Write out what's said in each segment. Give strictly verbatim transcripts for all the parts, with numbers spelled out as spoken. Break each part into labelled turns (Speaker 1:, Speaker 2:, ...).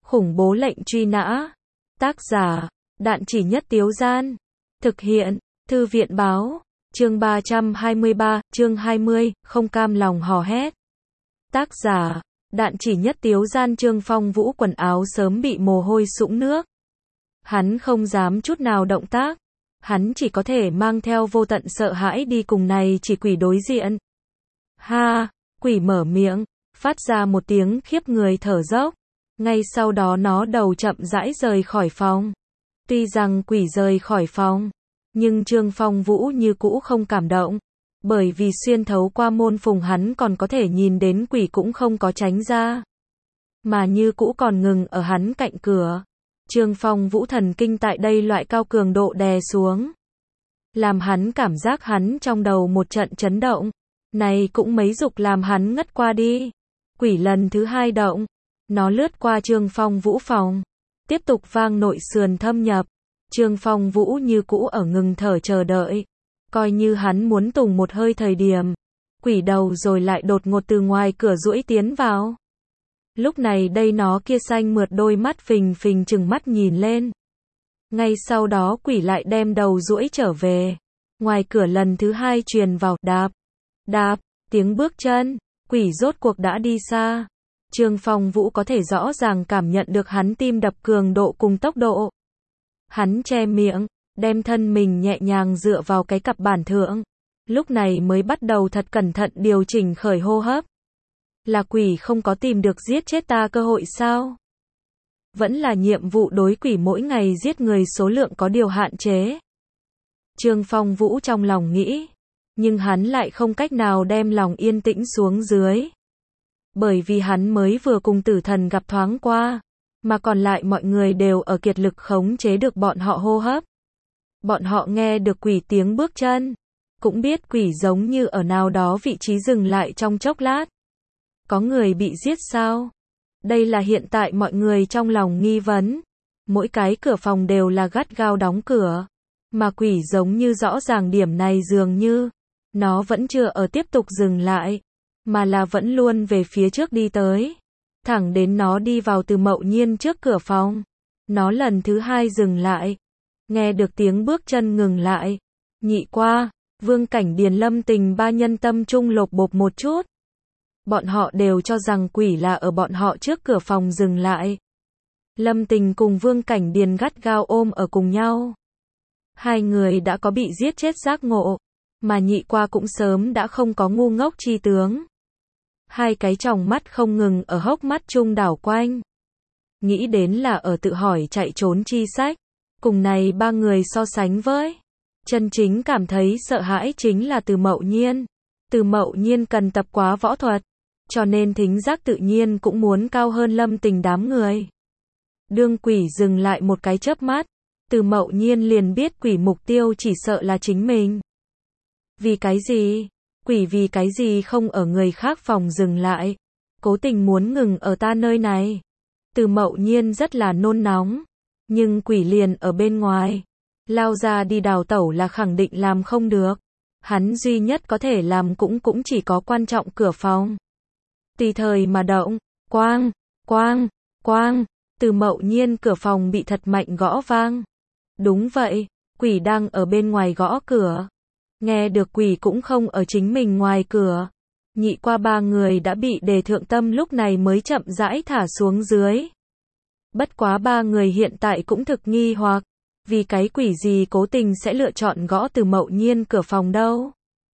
Speaker 1: Khủng bố lệnh truy nã. Tác giả, Đạn Chỉ Nhất Tiếu Gian. Thực hiện, Thư viện báo. Chương ba trăm hai mươi ba, chương hai mươi, không cam lòng hò hét. Tác giả, Đạn Chỉ Nhất Tiếu Gian. Trương Phong Vũ quần áo sớm bị mồ hôi sũng nước. Hắn không dám chút nào động tác. Hắn chỉ có thể mang theo vô tận sợ hãi đi cùng này chỉ quỷ đối diện. Ha, quỷ mở miệng, phát ra một tiếng khiếp người thở dốc. Ngay sau đó nó đầu chậm rãi rời khỏi phòng. Tuy rằng quỷ rời khỏi phòng, nhưng Trương Phong Vũ như cũ không cảm động. Bởi vì xuyên thấu qua môn phùng hắn còn có thể nhìn đến quỷ cũng không có tránh ra. Mà như cũ còn ngừng ở hắn cạnh cửa. Trương Phong Vũ thần kinh tại đây loại cao cường độ đè xuống. Làm hắn cảm giác hắn trong đầu một trận chấn động. Này cũng mấy dục làm hắn ngất qua đi. Quỷ lần thứ hai động. Nó lướt qua Trương Phong Vũ phòng. Tiếp tục vang nội sườn thâm nhập. Trương Phong Vũ như cũ ở ngừng thở chờ đợi. Coi như hắn muốn tùng một hơi thời điểm. Quỷ đầu rồi lại đột ngột từ ngoài cửa duỗi tiến vào. Lúc này đây nó kia xanh mượt đôi mắt phình phình chừng mắt nhìn lên. Ngay sau đó quỷ lại đem đầu duỗi trở về. Ngoài cửa lần thứ hai truyền vào đạp, đạp, tiếng bước chân. Quỷ rốt cuộc đã đi xa. Trương Phong Vũ có thể rõ ràng cảm nhận được hắn tim đập cường độ cùng tốc độ. Hắn che miệng, đem thân mình nhẹ nhàng dựa vào cái cặp bản thượng. Lúc này mới bắt đầu thật cẩn thận điều chỉnh khởi hô hấp. Là quỷ không có tìm được giết chết ta cơ hội sao? Vẫn là nhiệm vụ đối quỷ mỗi ngày giết người số lượng có điều hạn chế. Trương Phong Vũ trong lòng nghĩ. Nhưng hắn lại không cách nào đem lòng yên tĩnh xuống dưới. Bởi vì hắn mới vừa cùng tử thần gặp thoáng qua. Mà còn lại mọi người đều ở kiệt lực khống chế được bọn họ hô hấp. Bọn họ nghe được quỷ tiếng bước chân. Cũng biết quỷ giống như ở nào đó vị trí dừng lại trong chốc lát. Có người bị giết sao? Đây là hiện tại mọi người trong lòng nghi vấn. Mỗi cái cửa phòng đều là gắt gao đóng cửa. Mà quỷ giống như rõ ràng điểm này dường như. Nó vẫn chưa ở tiếp tục dừng lại. Mà là vẫn luôn về phía trước đi tới. Thẳng đến nó đi vào Từ Mậu Nhiên trước cửa phòng. Nó lần thứ hai dừng lại. Nghe được tiếng bước chân ngừng lại. Nhị qua, Vương Cảnh Điền Lâm Tình ba nhân tâm trung lột bột một chút. Bọn họ đều cho rằng quỷ là ở bọn họ trước cửa phòng dừng lại. Lâm Tình cùng Vương Cảnh Điền gắt gao ôm ở cùng nhau. Hai người đã có bị giết chết giác ngộ. Mà nhị qua cũng sớm đã không có ngu ngốc chi tướng. Hai cái tròng mắt không ngừng ở hốc mắt trung đảo quanh. Nghĩ đến là ở tự hỏi chạy trốn chi sách. Cùng này ba người so sánh với. Chân chính cảm thấy sợ hãi chính là Từ Mậu Nhiên. Từ Mậu Nhiên cần tập quá võ thuật. Cho nên thính giác tự nhiên cũng muốn cao hơn Lâm Tình đám người. Đương quỷ dừng lại một cái chớp mắt. Từ Mậu Nhiên liền biết quỷ mục tiêu chỉ sợ là chính mình. Vì cái gì? Quỷ vì cái gì không ở người khác phòng dừng lại? Cố tình muốn ngừng ở ta nơi này. Từ Mậu Nhiên rất là nôn nóng. Nhưng quỷ liền ở bên ngoài. Lao ra đi đào tẩu là khẳng định làm không được. Hắn duy nhất có thể làm cũng cũng chỉ có quan trọng cửa phòng. Tùy thời mà động. Quang, quang, quang. Từ Mậu Nhiên cửa phòng bị thật mạnh gõ vang. Đúng vậy, quỷ đang ở bên ngoài gõ cửa. Nghe được quỷ cũng không ở chính mình ngoài cửa. Nhị qua ba người đã bị đề thượng tâm lúc này mới chậm rãi thả xuống dưới. Bất quá ba người hiện tại cũng thực nghi hoặc. Vì cái quỷ gì cố tình sẽ lựa chọn gõ Từ Mậu Nhiên cửa phòng đâu?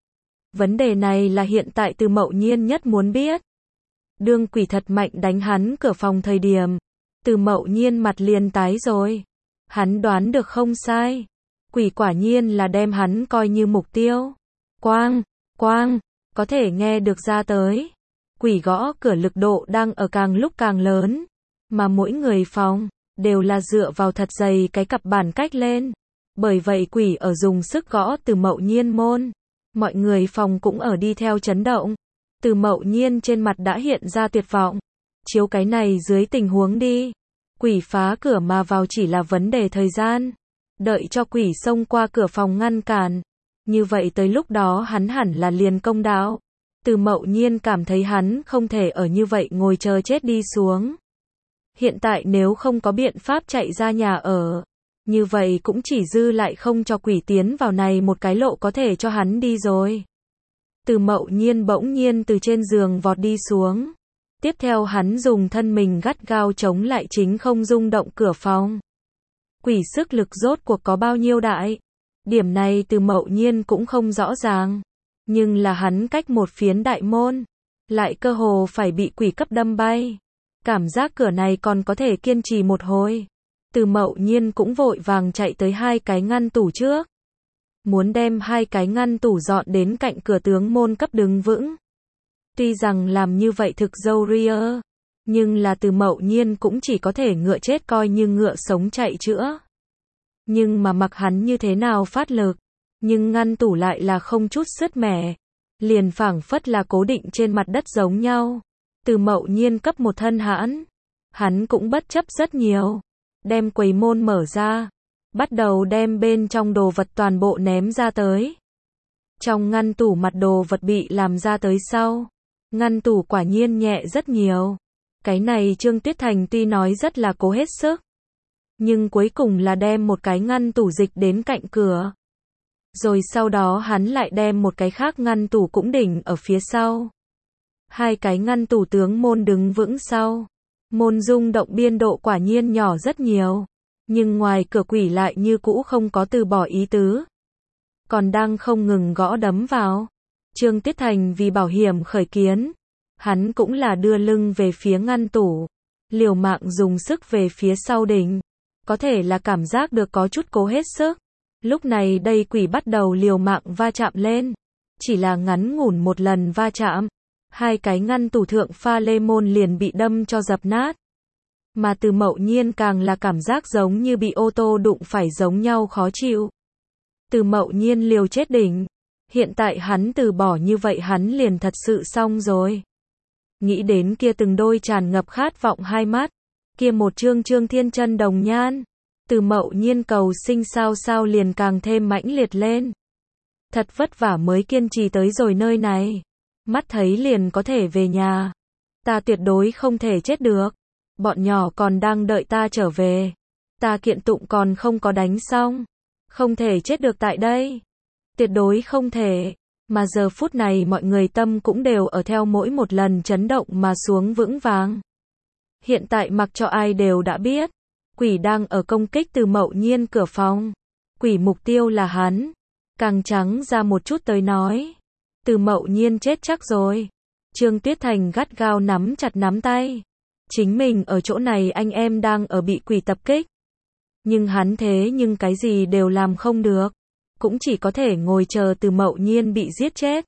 Speaker 1: Vấn đề này là hiện tại Từ Mậu Nhiên nhất muốn biết. Đương quỷ thật mạnh đánh hắn cửa phòng thời điểm. Từ Mậu Nhiên mặt liền tái rồi. Hắn đoán được không sai. Quỷ quả nhiên là đem hắn coi như mục tiêu. Quang, quang, có thể nghe được ra tới. Quỷ gõ cửa lực độ đang ở càng lúc càng lớn. Mà mỗi người phòng, đều là dựa vào thật dày cái cặp bản cách lên. Bởi vậy quỷ ở dùng sức gõ Từ Mậu Nhiên môn. Mọi người phòng cũng ở đi theo chấn động. Từ Mậu Nhiên trên mặt đã hiện ra tuyệt vọng. Chiếu cái này dưới tình huống đi. Quỷ phá cửa mà vào chỉ là vấn đề thời gian. Đợi cho quỷ xông qua cửa phòng ngăn cản. Như vậy tới lúc đó hắn hẳn là liền công đạo. Từ Mậu Nhiên cảm thấy hắn không thể ở như vậy ngồi chờ chết đi xuống. Hiện tại nếu không có biện pháp chạy ra nhà ở, như vậy cũng chỉ dư lại không cho quỷ tiến vào này một cái lộ có thể cho hắn đi rồi. Từ Mậu Nhiên bỗng nhiên từ trên giường vọt đi xuống. Tiếp theo hắn dùng thân mình gắt gao chống lại chính không rung động cửa phòng. Quỷ sức lực rốt cuộc có bao nhiêu đại? Điểm này Từ Mậu Nhiên cũng không rõ ràng. Nhưng là hắn cách một phiến đại môn, lại cơ hồ phải bị quỷ cấp đâm bay. Cảm giác cửa này còn có thể kiên trì một hồi. Từ Mậu Nhiên cũng vội vàng chạy tới hai cái ngăn tủ trước. Muốn đem hai cái ngăn tủ dọn đến cạnh cửa tướng môn cấp đứng vững. Tuy rằng làm như vậy thực dâu ria, nhưng là Từ Mậu Nhiên cũng chỉ có thể ngựa chết coi như ngựa sống chạy chữa. Nhưng mà mặc hắn như thế nào phát lực, nhưng ngăn tủ lại là không chút sứt mẻ, liền phảng phất là cố định trên mặt đất giống nhau. Từ Mậu Nhiên cấp một thân hãn, hắn cũng bất chấp rất nhiều, đem quầy môn mở ra, bắt đầu đem bên trong đồ vật toàn bộ ném ra tới. Trong ngăn tủ mặt đồ vật bị làm ra tới sau, ngăn tủ quả nhiên nhẹ rất nhiều. Cái này Trương Tuyết Thành tuy nói rất là cố hết sức, nhưng cuối cùng là đem một cái ngăn tủ dịch đến cạnh cửa. Rồi sau đó hắn lại đem một cái khác ngăn tủ cũng đỉnh ở phía sau. Hai cái ngăn tủ tướng môn đứng vững sau. Môn rung động biên độ quả nhiên nhỏ rất nhiều. Nhưng ngoài cửa quỷ lại như cũ không có từ bỏ ý tứ. Còn đang không ngừng gõ đấm vào. Trương Tuyết Thành vì bảo hiểm khởi kiến. Hắn cũng là đưa lưng về phía ngăn tủ. Liều mạng dùng sức về phía sau đỉnh. Có thể là cảm giác được có chút cố hết sức. Lúc này đây quỷ bắt đầu liều mạng va chạm lên. Chỉ là ngắn ngủn một lần va chạm. Hai cái ngăn tủ thượng pha lê môn liền bị đâm cho dập nát. Mà Từ Mậu Nhiên càng là cảm giác giống như bị ô tô đụng phải giống nhau khó chịu. Từ Mậu Nhiên liều chết đỉnh. Hiện tại hắn từ bỏ như vậy hắn liền thật sự xong rồi. Nghĩ đến kia từng đôi tràn ngập khát vọng hai mắt. Kia một trương trương thiên chân đồng nhan. Từ Mậu Nhiên cầu sinh sao sao liền càng thêm mãnh liệt lên. Thật vất vả mới kiên trì tới rồi nơi này. Mắt thấy liền có thể về nhà. Ta tuyệt đối không thể chết được. Bọn nhỏ còn đang đợi ta trở về. Ta kiện tụng còn không có đánh xong. Không thể chết được tại đây. Tuyệt đối không thể. Mà giờ phút này mọi người tâm cũng đều ở theo mỗi một lần chấn động mà xuống vững vàng. Hiện tại mặc cho ai đều đã biết. Quỷ đang ở công kích Từ Mậu Nhiên cửa phòng. Quỷ mục tiêu là hắn. Càng trắng ra một chút tới nói. Từ Mậu Nhiên chết chắc rồi. Trương Tuyết Thành gắt gao nắm chặt nắm tay. Chính mình ở chỗ này anh em đang ở bị quỷ tập kích. Nhưng hắn thế nhưng cái gì đều làm không được. Cũng chỉ có thể ngồi chờ Từ Mậu Nhiên bị giết chết.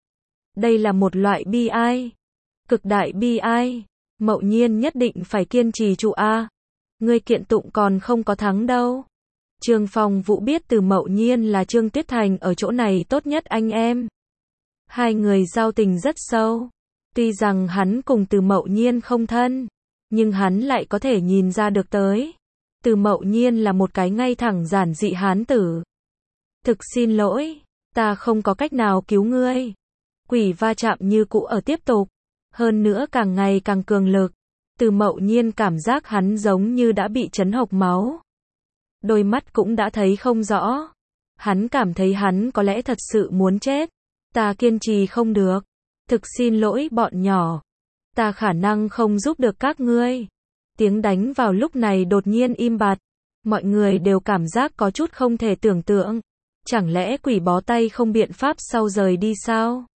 Speaker 1: Đây là một loại bi ai. Cực đại bi ai. Mậu Nhiên nhất định phải kiên trì trụ A. Ngươi kiện tụng còn không có thắng đâu. Trương Phong Vũ biết Từ Mậu Nhiên là Trương Tuyết Thành ở chỗ này tốt nhất anh em. Hai người giao tình rất sâu. Tuy rằng hắn cùng Từ Mậu Nhiên không thân, nhưng hắn lại có thể nhìn ra được tới. Từ Mậu Nhiên là một cái ngay thẳng giản dị hán tử. Thực xin lỗi, ta không có cách nào cứu ngươi. Quỷ va chạm như cũ ở tiếp tục. Hơn nữa càng ngày càng cường lực. Từ Mậu Nhiên cảm giác hắn giống như đã bị chấn hộc máu. Đôi mắt cũng đã thấy không rõ. Hắn cảm thấy hắn có lẽ thật sự muốn chết. Ta kiên trì không được. Thực xin lỗi bọn nhỏ. Ta khả năng không giúp được các ngươi. Tiếng đánh vào lúc này đột nhiên im bặt. Mọi người đều cảm giác có chút không thể tưởng tượng. Chẳng lẽ quỷ bó tay không biện pháp sau rời đi sao?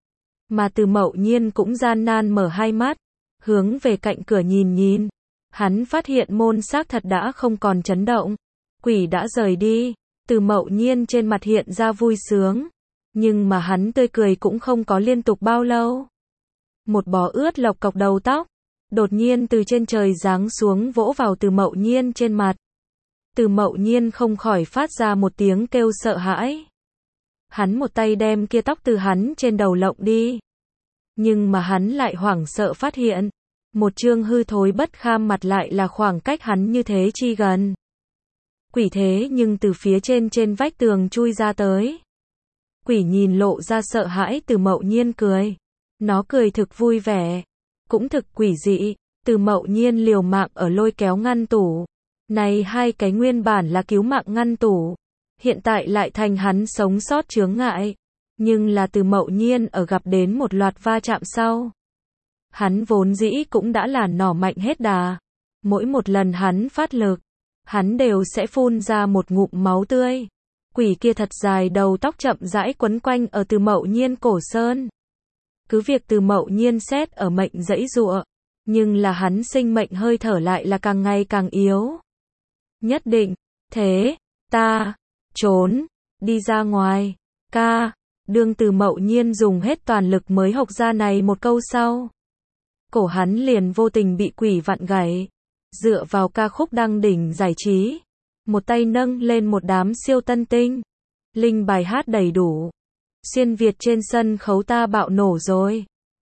Speaker 1: Mà Từ Mậu Nhiên cũng gian nan mở hai mắt. Hướng về cạnh cửa nhìn nhìn. Hắn phát hiện môn xác thật đã không còn chấn động. Quỷ đã rời đi. Từ Mậu Nhiên trên mặt hiện ra vui sướng. Nhưng mà hắn tươi cười cũng không có liên tục bao lâu. Một bó ướt lộc cộc đầu tóc. Đột nhiên từ trên trời giáng xuống vỗ vào Từ Mậu Nhiên trên mặt. Từ Mậu Nhiên không khỏi phát ra một tiếng kêu sợ hãi. Hắn một tay đem kia tóc từ hắn trên đầu lộng đi. Nhưng mà hắn lại hoảng sợ phát hiện. Một trương hư thối bất kham mặt lại là khoảng cách hắn như thế chi gần. Quỷ thế nhưng từ phía trên trên vách tường chui ra tới. Quỷ nhìn lộ ra sợ hãi Từ Mậu Nhiên cười. Nó cười thực vui vẻ. Cũng thực quỷ dị. Từ Mậu Nhiên liều mạng ở lôi kéo ngăn tủ. Này hai cái nguyên bản là cứu mạng ngăn tủ, hiện tại lại thành hắn sống sót chướng ngại. Nhưng là Từ Mậu Nhiên ở gặp đến một loạt va chạm sau. Hắn vốn dĩ cũng đã là nỏ mạnh hết đà. Mỗi một lần hắn phát lực, hắn đều sẽ phun ra một ngụm máu tươi. Quỷ kia thật dài đầu tóc chậm rãi quấn quanh ở Từ Mậu Nhiên cổ sơn. Cứ việc Từ Mậu Nhiên xét ở mệnh giãy giụa, nhưng là hắn sinh mệnh hơi thở lại là càng ngày càng yếu. Nhất định, thế, ta, trốn, đi ra ngoài, ca, đương Từ Mậu Nhiên dùng hết toàn lực mới hộc ra này một câu sau. Cổ hắn liền vô tình bị quỷ vặn gãy, dựa vào ca khúc đăng đỉnh giải trí. Một tay nâng lên một đám siêu tân tinh. Linh bài hát đầy đủ. Xuyên Việt trên sân khấu ta bạo nổ rồi.